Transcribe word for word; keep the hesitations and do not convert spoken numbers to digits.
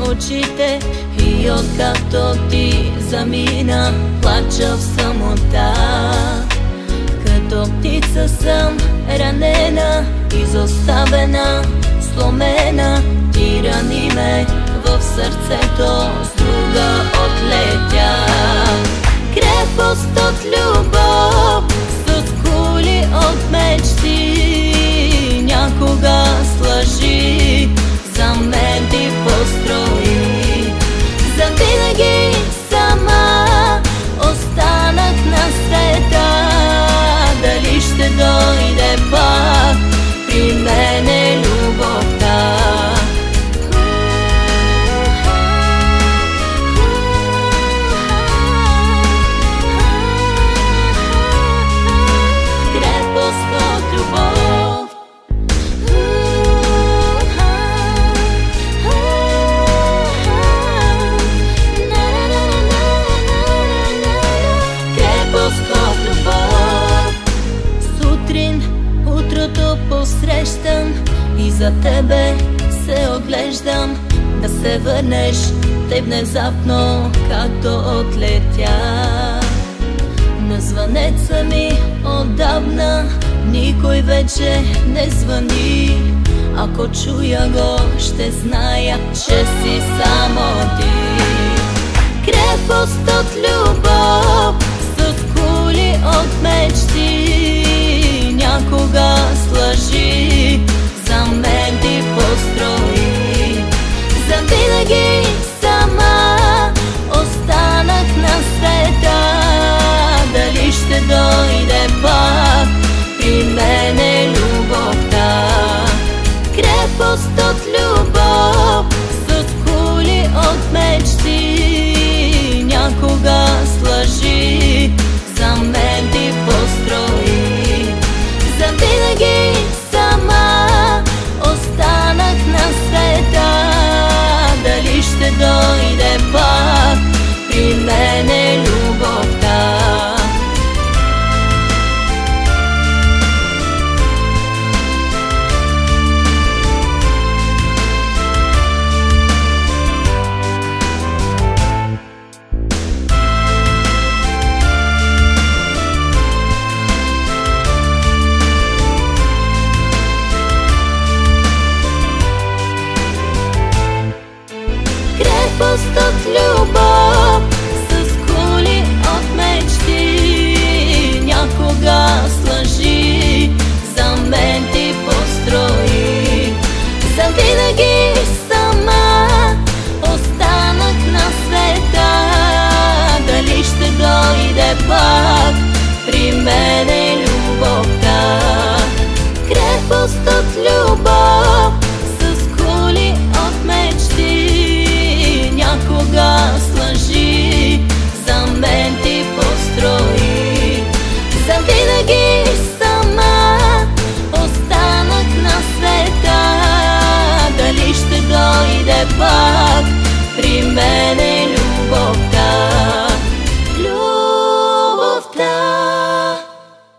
очите и откакто ти замина, плача в самота. Като птица съм ранена, изоставена, сломена. Ти рани ме в сърцето, с друга отлетя. Крепост от любов, с кули от мечти, някога с лъжи за мен ти построи. Завинаги сама останах на света. Дали ще дойде пак при мене любовта? Крепост от любов. Крепост от любов. Сутрин утрото посрещам и за тебе се оглеждам. Да се върнеш, тъй внезапно както отлетя. На звънеца ми отдавна никой вече не звъни. Ако чуя го, ще зная, че си само ти. Крепост от любов, с кули от мечти, някога с лъжи за мен ти построи. Завинаги сама останах на света. Дали ще дойде пак при мене любовта? Крепост от любов, с кули от мечти, някога с лъжи за мен ти построи. Завинаги сама останах на света. Дали ще дойде пак при мене любовта? Крепост от любов.